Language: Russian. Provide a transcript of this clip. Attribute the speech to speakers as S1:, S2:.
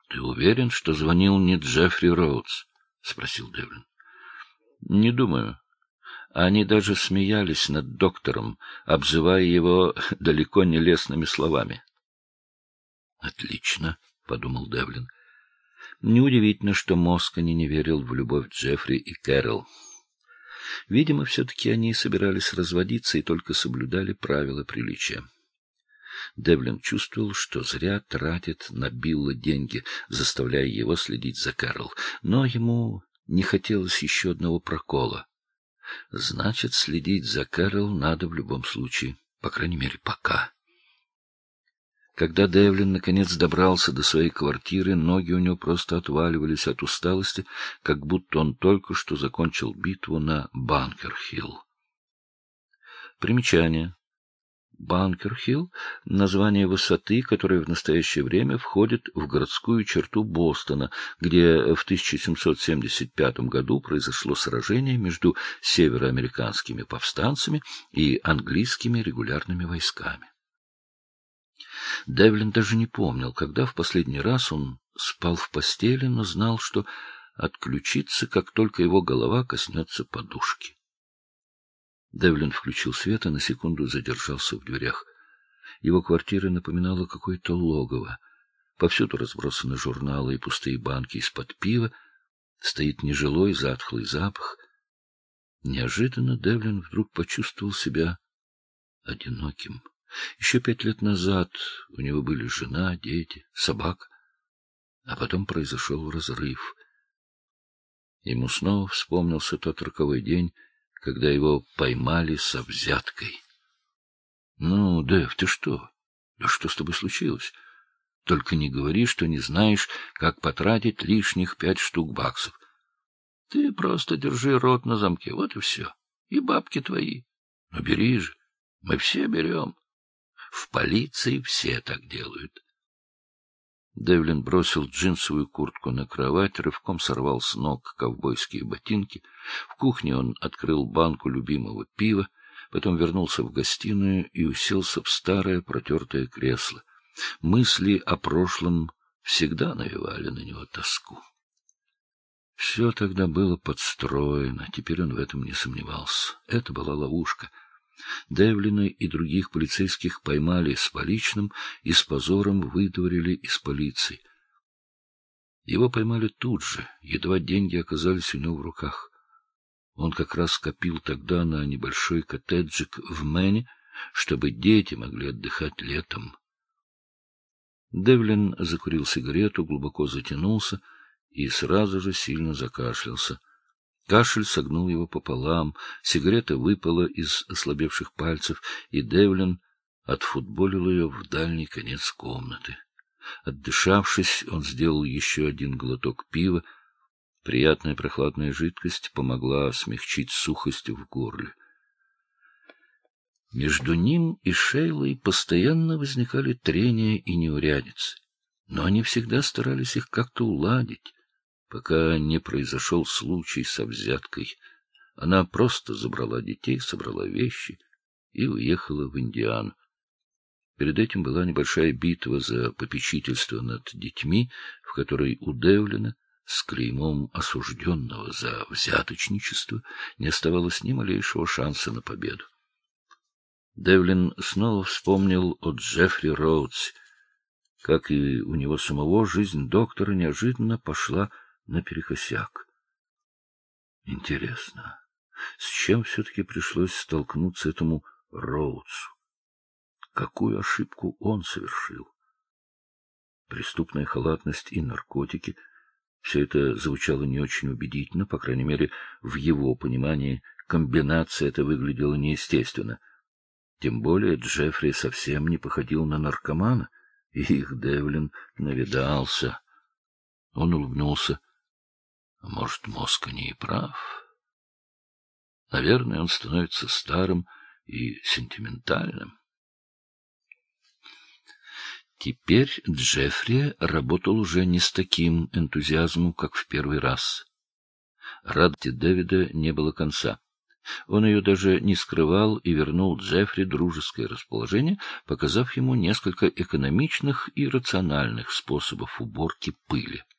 S1: — Ты уверен, что звонил не Джеффри Роудс? — спросил Девлин. — Не думаю. Они даже смеялись над доктором, обзывая его далеко не лестными словами. — Отлично, — подумал Девлин. Неудивительно, что Москони не верил в любовь Джеффри и Кэрол. Видимо, все-таки они собирались разводиться и только соблюдали правила приличия. Девлин чувствовал, что зря тратит на Билла деньги, заставляя его следить за Кэрол, но ему не хотелось еще одного прокола. Значит, следить за Кэрол надо в любом случае, по крайней мере, пока. Когда Девлин наконец добрался до своей квартиры, ноги у него просто отваливались от усталости, как будто он только что закончил битву на Банкер-Хилл. Примечание. Банкер-Хилл — название высоты, которая в настоящее время входит в городскую черту Бостона, где в 1775 году произошло сражение между североамериканскими повстанцами и английскими регулярными войсками. Девлин даже не помнил, когда в последний раз он спал в постели, но знал, что отключится, как только его голова коснется подушки. Девлин включил свет и на секунду задержался в дверях. Его квартира напоминала какое-то логово. Повсюду разбросаны журналы и пустые банки из-под пива. Стоит нежилой затхлый запах. Неожиданно Девлин вдруг почувствовал себя одиноким. Еще 5 лет назад у него были жена, дети, собака. А потом произошел разрыв. Ему снова вспомнился тот роковой день, когда его поймали со взяткой. — Ну, Дэв, ты что? Да что с тобой случилось? Только не говори, что не знаешь, как потратить лишних 5 штук баксов. Ты просто держи рот на замке, вот и все. И бабки твои. Ну, бери же. Мы все берем. В полиции все так делают. Девлин бросил джинсовую куртку на кровать, рывком сорвал с ног ковбойские ботинки. В кухне он открыл банку любимого пива, потом вернулся в гостиную и уселся в старое протертое кресло. Мысли о прошлом всегда навевали на него тоску. Все тогда было подстроено, теперь он в этом не сомневался. Это была ловушка. Девлина и других полицейских поймали с поличным и с позором выдворили из полиции. Его поймали тут же, едва деньги оказались у него в руках. Он как раз скопил тогда на небольшой коттеджик в Мэне, чтобы дети могли отдыхать летом. Девлин закурил сигарету, глубоко затянулся и сразу же сильно закашлялся. Кашель согнул его пополам, сигарета выпала из ослабевших пальцев, и Девлин отфутболил ее в дальний конец комнаты. Отдышавшись, он сделал еще один глоток пива. Приятная прохладная жидкость помогла смягчить сухость в горле. Между ним и Шейлой постоянно возникали трения и неурядицы, но они всегда старались их как-то уладить. Пока не произошел случай со взяткой, она просто забрала детей, собрала вещи и уехала в Индиану. Перед этим была небольшая битва за попечительство над детьми, в которой у Девлина с клеймом осужденного за взяточничество не оставалось ни малейшего шанса на победу. Девлин снова вспомнил о Джеффри Роудсе. Как и у него самого, жизнь доктора неожиданно пошла наперекосяк. Интересно, с чем все-таки пришлось столкнуться этому Роудсу? Какую ошибку он совершил? Преступная халатность и наркотики — все это звучало не очень убедительно, по крайней мере, в его понимании комбинация эта выглядела неестественно. Тем более Джеффри совсем не походил на наркомана, и их Девлин навидался. Он улыбнулся. А может, Москони и прав? Наверное, он становится старым и сентиментальным. Теперь Джеффри работал уже не с таким энтузиазмом, как в первый раз. Радости Дэвида не было конца. Он ее даже не скрывал и вернул Джеффри дружеское расположение, показав ему несколько экономичных и рациональных способов уборки пыли.